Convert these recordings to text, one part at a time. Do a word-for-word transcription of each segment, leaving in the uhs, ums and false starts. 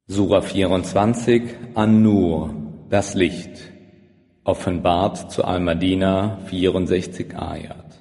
Sura vierundzwanzig, An-Nur, das Licht, offenbart zu Al-Madina, vierundsechzig Ayat.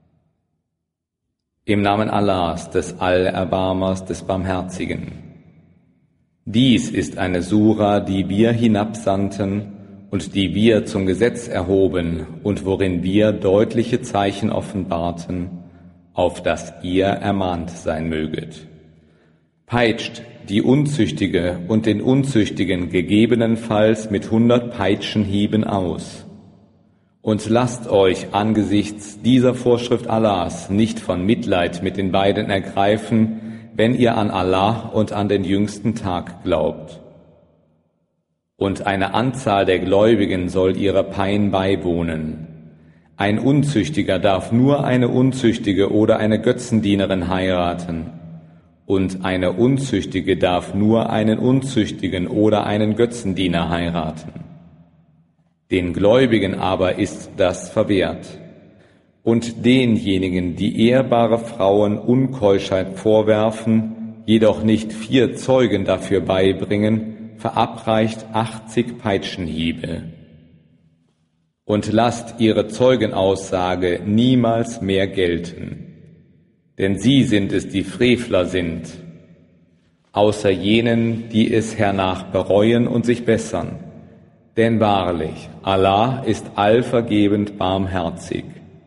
Im Namen Allahs, des Allerbarmers, des Barmherzigen. Dies ist eine Sura, die wir hinabsandten und die wir zum Gesetz erhoben und worin wir deutliche Zeichen offenbarten, auf dass ihr ermahnt sein möget. Peitscht die Unzüchtige und den Unzüchtigen gegebenenfalls mit hundert Peitschenhieben aus. Und lasst euch angesichts dieser Vorschrift Allahs nicht von Mitleid mit den beiden ergreifen, wenn ihr an Allah und an den jüngsten Tag glaubt. Und eine Anzahl der Gläubigen soll ihrer Pein beiwohnen. Ein Unzüchtiger darf nur eine Unzüchtige oder eine Götzendienerin heiraten. Und eine Unzüchtige darf nur einen Unzüchtigen oder einen Götzendiener heiraten. Den Gläubigen aber ist das verwehrt. Und denjenigen, die ehrbare Frauen Unkeuschheit vorwerfen, jedoch nicht vier Zeugen dafür beibringen, verabreicht achtzig Peitschenhiebe. Und lasst ihre Zeugenaussage niemals mehr gelten. Denn sie sind es, die Frevler sind, außer jenen, die es hernach bereuen und sich bessern. Denn wahrlich, Allah ist allvergebend barmherzig.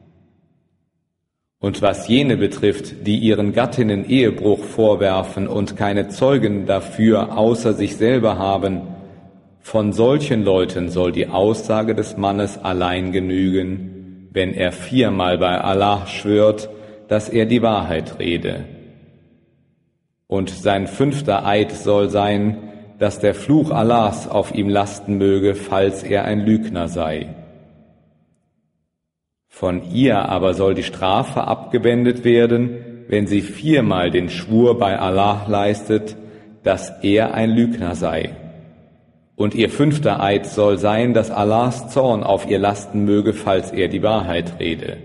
Und was jene betrifft, die ihren Gattinnen Ehebruch vorwerfen und keine Zeugen dafür außer sich selber haben, von solchen Leuten soll die Aussage des Mannes allein genügen, wenn er viermal bei Allah schwört, dass er die Wahrheit rede. Und sein fünfter Eid soll sein, dass der Fluch Allahs auf ihm lasten möge, falls er ein Lügner sei. Von ihr aber soll die Strafe abgewendet werden, wenn sie viermal den Schwur bei Allah leistet, dass er ein Lügner sei. Und ihr fünfter Eid soll sein, dass Allahs Zorn auf ihr lasten möge, falls er die Wahrheit rede.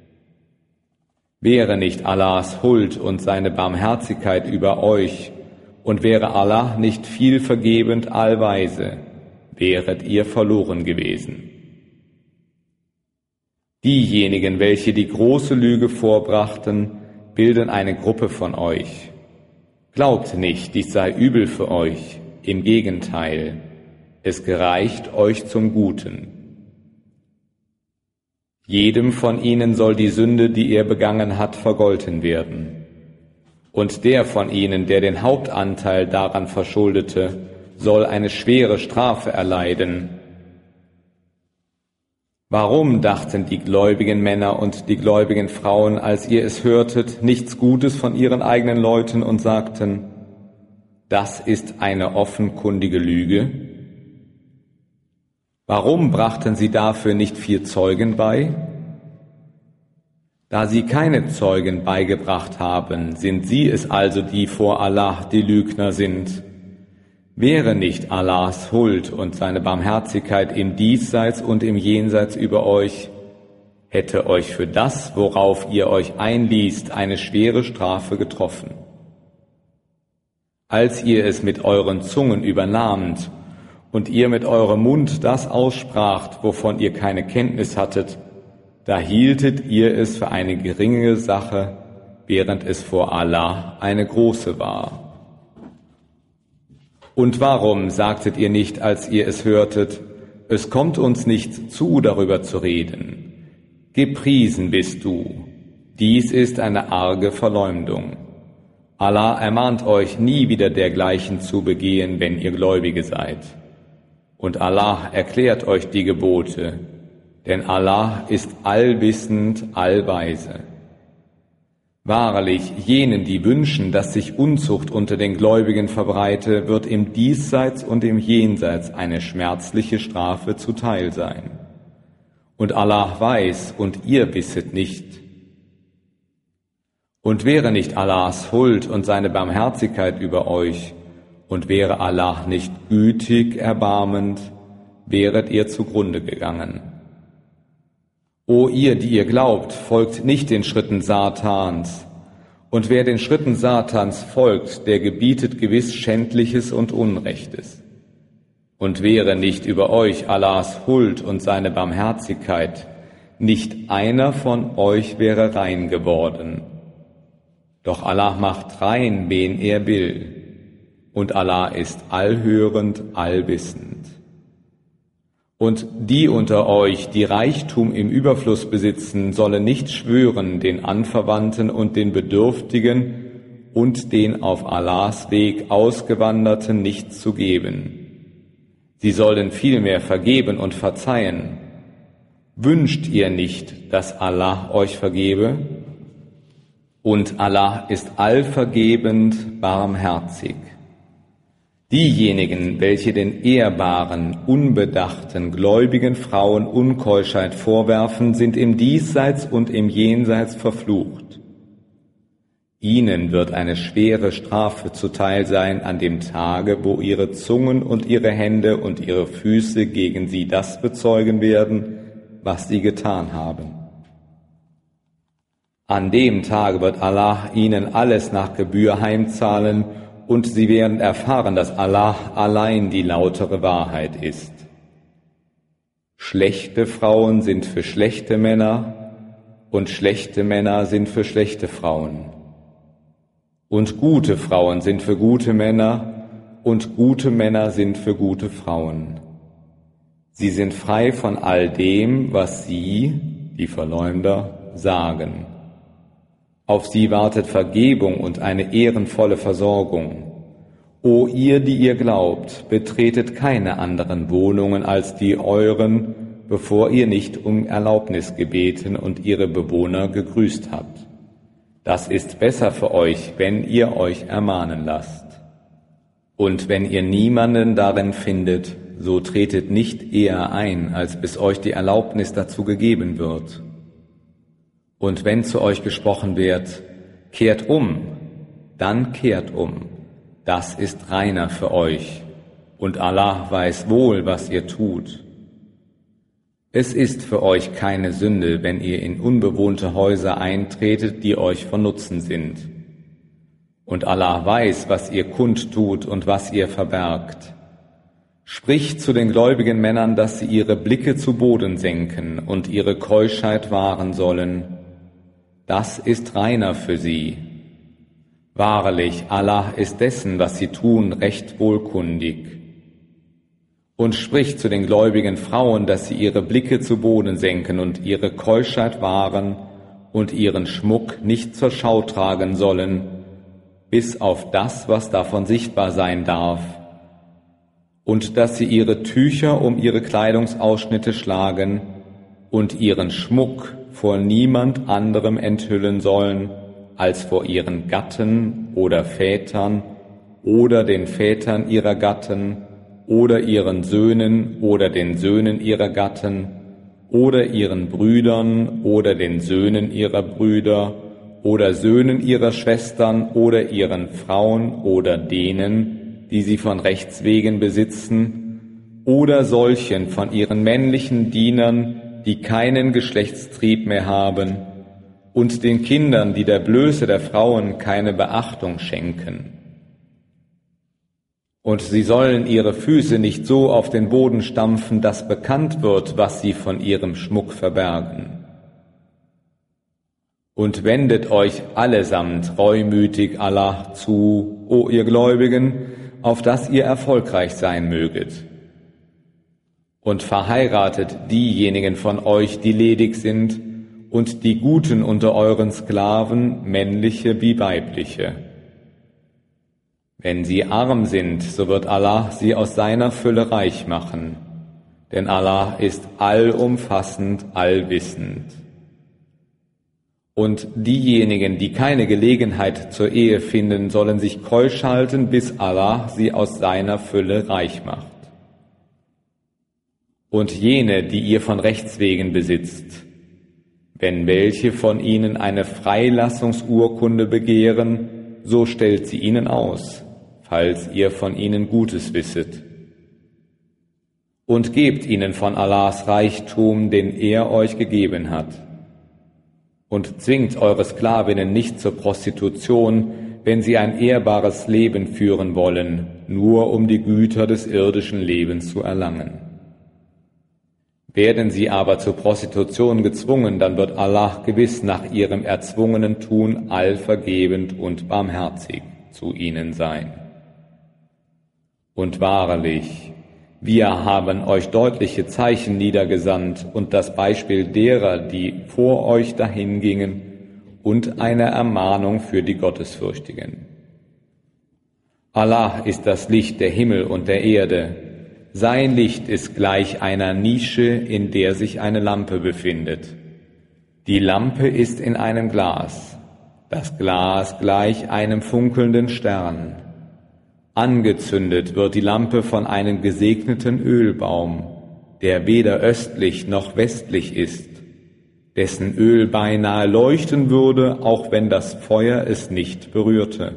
Wäre nicht Allahs Huld und seine Barmherzigkeit über euch, und wäre Allah nicht viel vergebend allweise, wäret ihr verloren gewesen. Diejenigen, welche die große Lüge vorbrachten, bilden eine Gruppe von euch. Glaubt nicht, dies sei übel für euch, im Gegenteil, es gereicht euch zum Guten. Jedem von ihnen soll die Sünde, die er begangen hat, vergolten werden. Und der von ihnen, der den Hauptanteil daran verschuldete, soll eine schwere Strafe erleiden. Warum dachten die gläubigen Männer und die gläubigen Frauen, als ihr es hörtet, nichts Gutes von ihren eigenen Leuten und sagten, das ist eine offenkundige Lüge? Warum brachten sie dafür nicht vier Zeugen bei? Da sie keine Zeugen beigebracht haben, sind sie es also, die vor Allah die Lügner sind. Wäre nicht Allahs Huld und seine Barmherzigkeit im Diesseits und im Jenseits über euch, hätte euch für das, worauf ihr euch einließt, eine schwere Strafe getroffen. Als ihr es mit euren Zungen übernahmt und ihr mit eurem Mund das ausspracht, wovon ihr keine Kenntnis hattet, da hieltet ihr es für eine geringe Sache, während es vor Allah eine große war. Und warum sagtet ihr nicht, als ihr es hörtet, es kommt uns nicht zu, darüber zu reden? Gepriesen bist du. Dies ist eine arge Verleumdung. Allah ermahnt euch, nie wieder dergleichen zu begehen, wenn ihr Gläubige seid. Und Allah erklärt euch die Gebote, denn Allah ist allwissend, allweise. Wahrlich, jenen, die wünschen, dass sich Unzucht unter den Gläubigen verbreite, wird im Diesseits und im Jenseits eine schmerzliche Strafe zuteil sein. Und Allah weiß, und ihr wisset nicht. Und wäre nicht Allahs Huld und seine Barmherzigkeit über euch, und wäre Allah nicht gütig, erbarmend, wäret ihr zugrunde gegangen. O ihr, die ihr glaubt, folgt nicht den Schritten Satans, Und wer den Schritten Satans folgt, der gebietet gewiss Schändliches und Unrechtes. Und wäre nicht über euch Allahs Huld und seine Barmherzigkeit, nicht einer von euch wäre rein geworden. Doch Allah macht rein, wen er will, und Allah ist allhörend, allwissend. Und die unter euch, die Reichtum im Überfluss besitzen, sollen nicht schwören, den Anverwandten und den Bedürftigen und den auf Allahs Weg Ausgewanderten nichts zu geben. Sie sollen vielmehr vergeben und verzeihen. Wünscht ihr nicht, dass Allah euch vergebe? Und Allah ist allvergebend, barmherzig. Diejenigen, welche den ehrbaren, unbedachten, gläubigen Frauen Unkeuschheit vorwerfen, sind im Diesseits und im Jenseits verflucht. Ihnen wird eine schwere Strafe zuteil sein an dem Tage, wo ihre Zungen und ihre Hände und ihre Füße gegen sie das bezeugen werden, was sie getan haben. An dem Tage wird Allah ihnen alles nach Gebühr heimzahlen, und sie werden erfahren, dass Allah allein die lautere Wahrheit ist. Schlechte Frauen sind für schlechte Männer und schlechte Männer sind für schlechte Frauen. Und gute Frauen sind für gute Männer und gute Männer sind für gute Frauen. Sie sind frei von all dem, was sie, die Verleumder, sagen. Auf sie wartet Vergebung und eine ehrenvolle Versorgung. O ihr, die ihr glaubt, betretet keine anderen Wohnungen als die euren, bevor ihr nicht um Erlaubnis gebeten und ihre Bewohner gegrüßt habt. Das ist besser für euch, wenn ihr euch ermahnen lasst. Und wenn ihr niemanden darin findet, so tretet nicht eher ein, als bis euch die Erlaubnis dazu gegeben wird. Und wenn zu euch gesprochen wird, kehrt um, dann kehrt um. Das ist reiner für euch. Und Allah weiß wohl, was ihr tut. Es ist für euch keine Sünde, wenn ihr in unbewohnte Häuser eintretet, die euch von Nutzen sind. Und Allah weiß, was ihr kundtut und was ihr verbergt. Spricht zu den gläubigen Männern, dass sie ihre Blicke zu Boden senken und ihre Keuschheit wahren sollen. Das ist reiner für sie. Wahrlich, Allah ist dessen, was sie tun, recht wohlkundig. Und spricht zu den gläubigen Frauen, dass sie ihre Blicke zu Boden senken und ihre Keuschheit wahren und ihren Schmuck nicht zur Schau tragen sollen, bis auf das, was davon sichtbar sein darf, und dass sie ihre Tücher um ihre Kleidungsausschnitte schlagen und ihren Schmuck vor niemand anderem enthüllen sollen, als vor ihren Gatten oder Vätern oder den Vätern ihrer Gatten oder ihren Söhnen oder den Söhnen ihrer Gatten oder ihren Brüdern oder den Söhnen ihrer Brüder oder Söhnen ihrer Schwestern oder ihren Frauen oder denen, die sie von Rechts wegen besitzen, oder solchen von ihren männlichen Dienern, die keinen Geschlechtstrieb mehr haben, und den Kindern, die der Blöße der Frauen keine Beachtung schenken. Und sie sollen ihre Füße nicht so auf den Boden stampfen, dass bekannt wird, was sie von ihrem Schmuck verbergen. Und wendet euch allesamt reumütig Allah zu, o ihr Gläubigen, auf dass ihr erfolgreich sein möget. Und verheiratet diejenigen von euch, die ledig sind, und die Guten unter euren Sklaven, männliche wie weibliche. Wenn sie arm sind, so wird Allah sie aus seiner Fülle reich machen, denn Allah ist allumfassend, allwissend. Und diejenigen, die keine Gelegenheit zur Ehe finden, sollen sich keusch halten, bis Allah sie aus seiner Fülle reich macht. Und jene, die ihr von Rechts wegen besitzt, wenn welche von ihnen eine Freilassungsurkunde begehren, so stellt sie ihnen aus, falls ihr von ihnen Gutes wisset. Und gebt ihnen von Allahs Reichtum, den er euch gegeben hat. und zwingt eure Sklavinnen nicht zur Prostitution, wenn sie ein ehrbares Leben führen wollen, nur um die Güter des irdischen Lebens zu erlangen. Werden sie aber zur Prostitution gezwungen, dann wird Allah gewiss nach ihrem erzwungenen Tun allvergebend und barmherzig zu ihnen sein. Und wahrlich, wir haben euch deutliche Zeichen niedergesandt und das Beispiel derer, die vor euch dahingingen, und eine Ermahnung für die Gottesfürchtigen. Allah ist das Licht der Himmel und der Erde. Sein Licht ist gleich einer Nische, in der sich eine Lampe befindet. Die Lampe ist in einem Glas, das Glas gleich einem funkelnden Stern. Angezündet wird die Lampe von einem gesegneten Ölbaum, der weder östlich noch westlich ist, dessen Öl beinahe leuchten würde, auch wenn das Feuer es nicht berührte.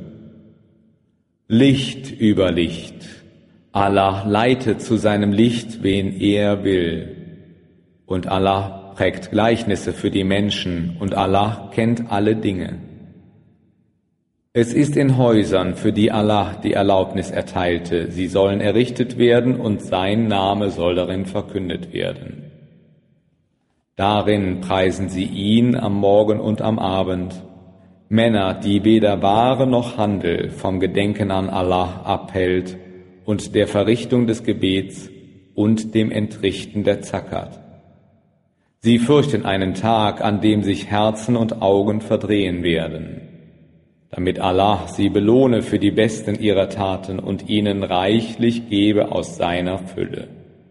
Licht über Licht. Allah leitet zu seinem Licht, wen er will. Und Allah prägt Gleichnisse für die Menschen, und Allah kennt alle Dinge. Es ist in Häusern, für die Allah die Erlaubnis erteilte, sie sollen errichtet werden und sein Name soll darin verkündet werden. Darin preisen sie ihn am Morgen und am Abend, Männer, die weder Ware noch Handel vom Gedenken an Allah abhält und der Verrichtung des Gebets und dem Entrichten der Zakat. Sie fürchten einen Tag, an dem sich Herzen und Augen verdrehen werden, damit Allah sie belohne für die besten ihrer Taten und ihnen reichlich gebe aus seiner Fülle.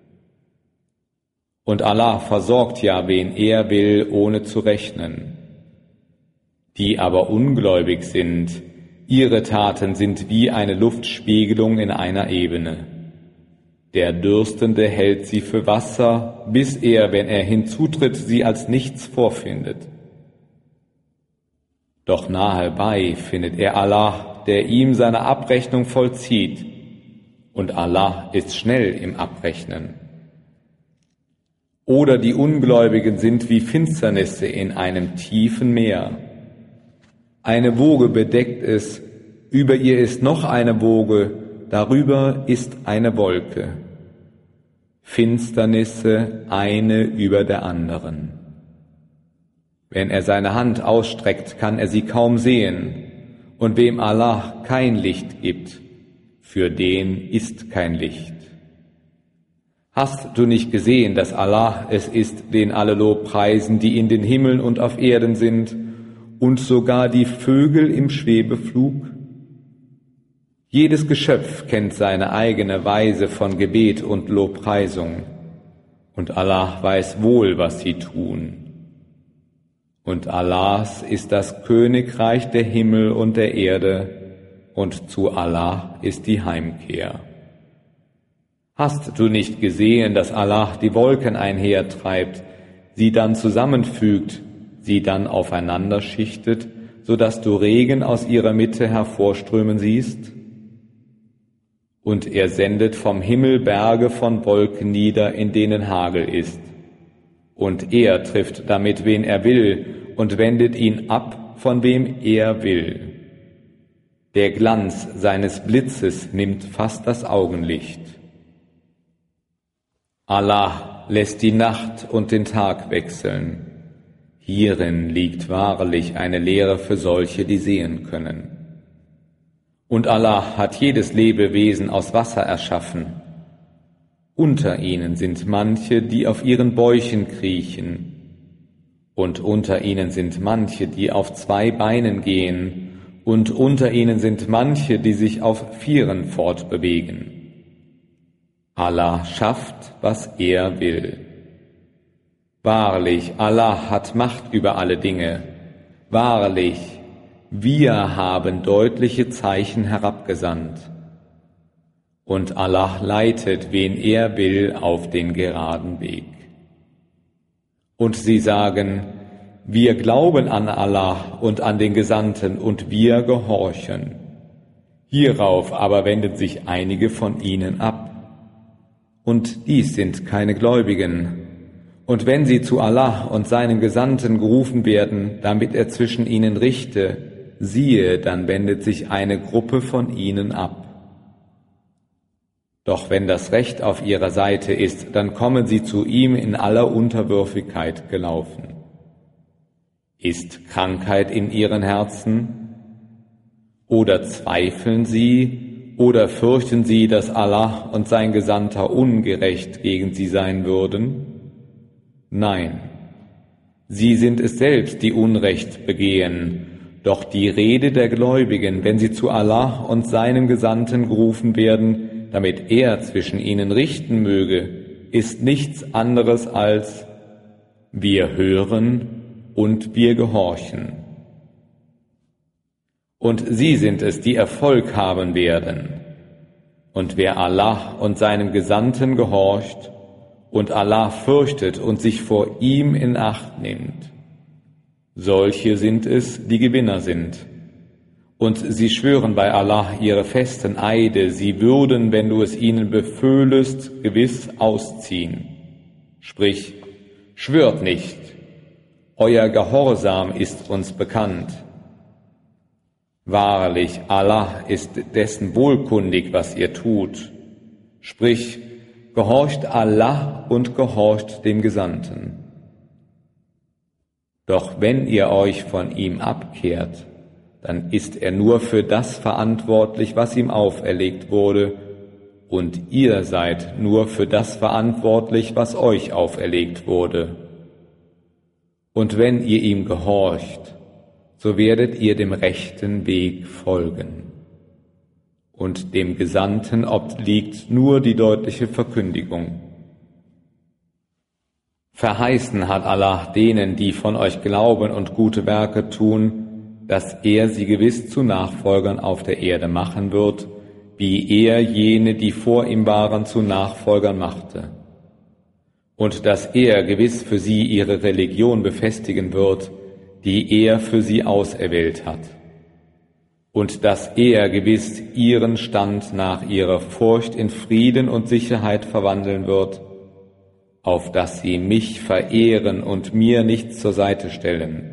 Und Allah versorgt ja, wen er will, ohne zu rechnen. Die aber ungläubig sind, ihre Taten sind wie eine Luftspiegelung in einer Ebene. Der Dürstende hält sie für Wasser, bis er, wenn er hinzutritt, sie als nichts vorfindet. Doch nahe bei findet er Allah, der ihm seine Abrechnung vollzieht, und Allah ist schnell im Abrechnen. Oder die Ungläubigen sind wie Finsternisse in einem tiefen Meer. Eine Woge bedeckt es, über ihr ist noch eine Woge, darüber ist eine Wolke. Finsternisse eine über der anderen. Wenn er seine Hand ausstreckt, kann er sie kaum sehen, und wem Allah kein Licht gibt, für den ist kein Licht. Hast du nicht gesehen, dass Allah es ist, den alle Lob preisen, die in den Himmeln und auf Erden sind, und sogar die Vögel im Schwebeflug? Jedes Geschöpf kennt seine eigene Weise von Gebet und Lobpreisung, und Allah weiß wohl, was sie tun. Und Allahs ist das Königreich der Himmel und der Erde, und zu Allah ist die Heimkehr. Hast du nicht gesehen, dass Allah die Wolken einhertreibt, sie dann zusammenfügt, sie dann aufeinander schichtet, so dass du Regen aus ihrer Mitte hervorströmen siehst? Und er sendet vom Himmel Berge von Wolken nieder, in denen Hagel ist. Und er trifft damit, wen er will, und wendet ihn ab, von wem er will. Der Glanz seines Blitzes nimmt fast das Augenlicht. Allah lässt die Nacht und den Tag wechseln. Hierin liegt wahrlich eine Lehre für solche, die sehen können. Und Allah hat jedes Lebewesen aus Wasser erschaffen. Unter ihnen sind manche, die auf ihren Bäuchen kriechen, und unter ihnen sind manche, die auf zwei Beinen gehen, und unter ihnen sind manche, die sich auf Vieren fortbewegen. Allah schafft, was er will. Wahrlich, Allah hat Macht über alle Dinge. Wahrlich, wir haben deutliche Zeichen herabgesandt. Und Allah leitet, wen er will, auf den geraden Weg. Und sie sagen, wir glauben an Allah und an den Gesandten und wir gehorchen. Hierauf aber wenden sich einige von ihnen ab. Und dies sind keine Gläubigen. Und wenn sie zu Allah und seinen Gesandten gerufen werden, damit er zwischen ihnen richte, siehe, dann wendet sich eine Gruppe von ihnen ab. Doch wenn das Recht auf ihrer Seite ist, dann kommen sie zu ihm in aller Unterwürfigkeit gelaufen. Ist Krankheit in ihren Herzen? Oder zweifeln sie? Oder fürchten sie, dass Allah und sein Gesandter ungerecht gegen sie sein würden? Nein, sie sind es selbst, die Unrecht begehen. Doch die Rede der Gläubigen, wenn sie zu Allah und seinem Gesandten gerufen werden, damit er zwischen ihnen richten möge, ist nichts anderes als: Wir hören und wir gehorchen. Und sie sind es, die Erfolg haben werden. Und wer Allah und seinem Gesandten gehorcht und Allah fürchtet und sich vor ihm in Acht nimmt, solche sind es, die Gewinner sind. Und sie schwören bei Allah ihre festen Eide, sie würden, wenn du es ihnen beföhlest, gewiss ausziehen. Sprich, schwört nicht, euer Gehorsam ist uns bekannt. Wahrlich, Allah ist dessen wohlkundig, was ihr tut. Sprich, gehorcht Allah und gehorcht dem Gesandten. Doch wenn ihr euch von ihm abkehrt, dann ist er nur für das verantwortlich, was ihm auferlegt wurde, und ihr seid nur für das verantwortlich, was euch auferlegt wurde. Und wenn ihr ihm gehorcht, so werdet ihr dem rechten Weg folgen. Und dem Gesandten obliegt nur die deutliche Verkündigung. Verheißen hat Allah denen, die von euch glauben und gute Werke tun, dass er sie gewiss zu Nachfolgern auf der Erde machen wird, wie er jene, die vor ihm waren, zu Nachfolgern machte. Und dass er gewiss für sie ihre Religion befestigen wird, die er für sie auserwählt hat. Und dass er gewiss ihren Stand nach ihrer Furcht in Frieden und Sicherheit verwandeln wird, auf dass sie mich verehren und mir nichts zur Seite stellen.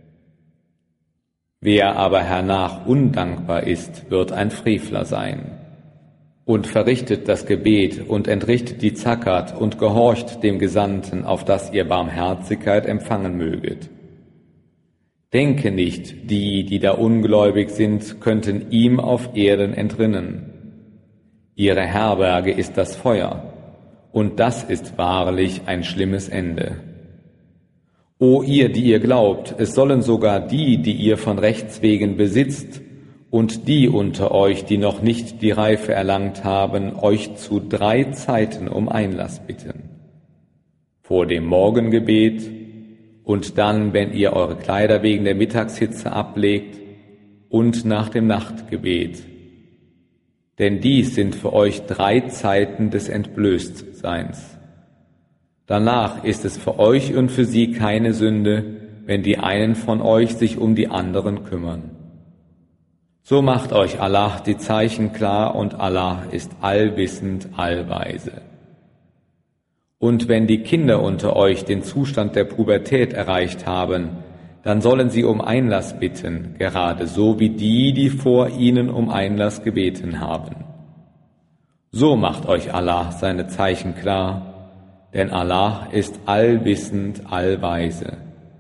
Wer aber hernach undankbar ist, wird ein Frevler sein und verrichtet das Gebet und entrichtet die Zakat und gehorcht dem Gesandten, auf dass ihr Barmherzigkeit empfangen möget. Denke nicht, die, die da ungläubig sind, könnten ihm auf Erden entrinnen. Ihre Herberge ist das Feuer, und das ist wahrlich ein schlimmes Ende. O ihr, die ihr glaubt, es sollen sogar die, die ihr von Rechts wegen besitzt, und die unter euch, die noch nicht die Reife erlangt haben, euch zu drei Zeiten um Einlass bitten. Vor dem Morgengebet und dann, wenn ihr eure Kleider wegen der Mittagshitze ablegt, und nach dem Nachtgebet. Denn dies sind für euch drei Zeiten des Entblößtseins. Danach ist es für euch und für sie keine Sünde, wenn die einen von euch sich um die anderen kümmern. So macht euch Allah die Zeichen klar, und Allah ist allwissend, allweise. Und wenn die Kinder unter euch den Zustand der Pubertät erreicht haben, dann sollen sie um Einlass bitten, gerade so wie die, die vor ihnen um Einlass gebeten haben. So macht euch Allah seine Zeichen klar, denn Allah ist allwissend, allweise.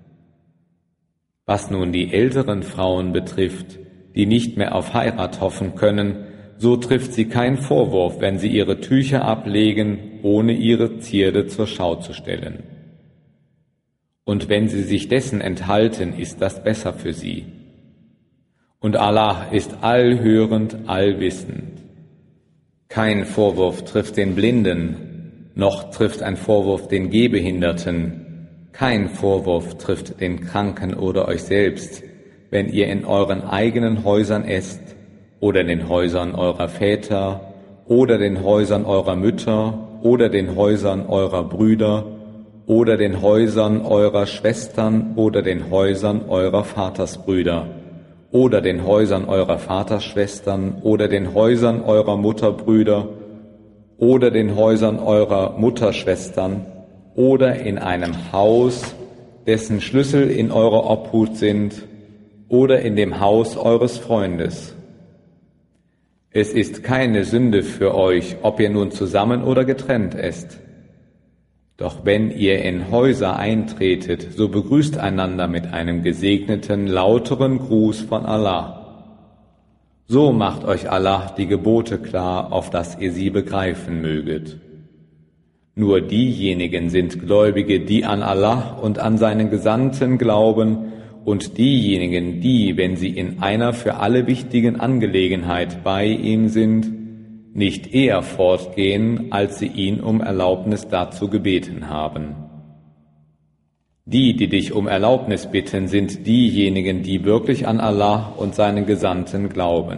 Was nun die älteren Frauen betrifft, die nicht mehr auf Heirat hoffen können, so trifft sie kein Vorwurf, wenn sie ihre Tücher ablegen, ohne ihre Zierde zur Schau zu stellen. Und wenn sie sich dessen enthalten, ist das besser für sie. Und Allah ist allhörend, allwissend. Kein Vorwurf trifft den Blinden, noch trifft ein Vorwurf den Gehbehinderten. Kein Vorwurf trifft den Kranken oder euch selbst, wenn ihr in euren eigenen Häusern esst oder den Häusern eurer Väter oder den Häusern eurer Mütter oder den Häusern eurer Brüder oder den Häusern eurer Schwestern oder den Häusern eurer Vatersbrüder oder den Häusern eurer Vaterschwestern oder den Häusern eurer Mutterbrüder oder den Häusern eurer Mutterschwestern oder in einem Haus, dessen Schlüssel in eurer Obhut sind, oder in dem Haus eures Freundes. Es ist keine Sünde für euch, ob ihr nun zusammen oder getrennt esst. Doch wenn ihr in Häuser eintretet, so begrüßt einander mit einem gesegneten, lauteren Gruß von Allah. So macht euch Allah die Gebote klar, auf dass ihr sie begreifen möget. Nur diejenigen sind Gläubige, die an Allah und an seinen Gesandten glauben, und diejenigen, die, wenn sie in einer für alle wichtigen Angelegenheit bei ihm sind, nicht eher fortgehen, als sie ihn um Erlaubnis dazu gebeten haben. Die, die dich um Erlaubnis bitten, sind diejenigen, die wirklich an Allah und seinen Gesandten glauben.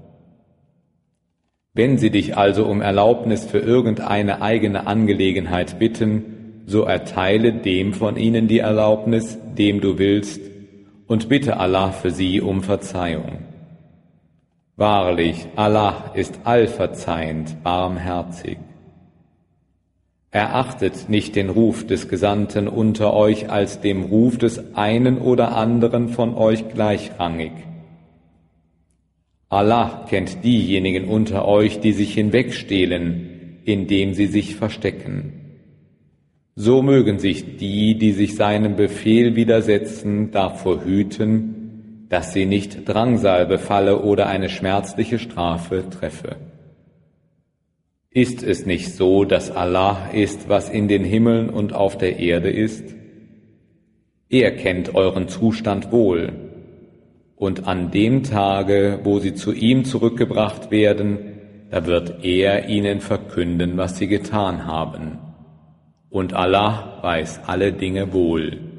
Wenn sie dich also um Erlaubnis für irgendeine eigene Angelegenheit bitten, so erteile dem von ihnen die Erlaubnis, dem du willst, und bitte Allah für sie um Verzeihung. Wahrlich, Allah ist allverzeihend, barmherzig. Erachtet nicht den Ruf des Gesandten unter euch als dem Ruf des einen oder anderen von euch gleichrangig. Allah kennt diejenigen unter euch, die sich hinwegstehlen, indem sie sich verstecken. So mögen sich die, die sich seinem Befehl widersetzen, davor hüten, dass sie nicht Drangsal befalle oder eine schmerzliche Strafe treffe. Ist es nicht so, dass Allah ist, was in den Himmeln und auf der Erde ist? Er kennt euren Zustand wohl. Und an dem Tage, wo sie zu ihm zurückgebracht werden, da wird er ihnen verkünden, was sie getan haben. Und Allah weiß alle Dinge wohl.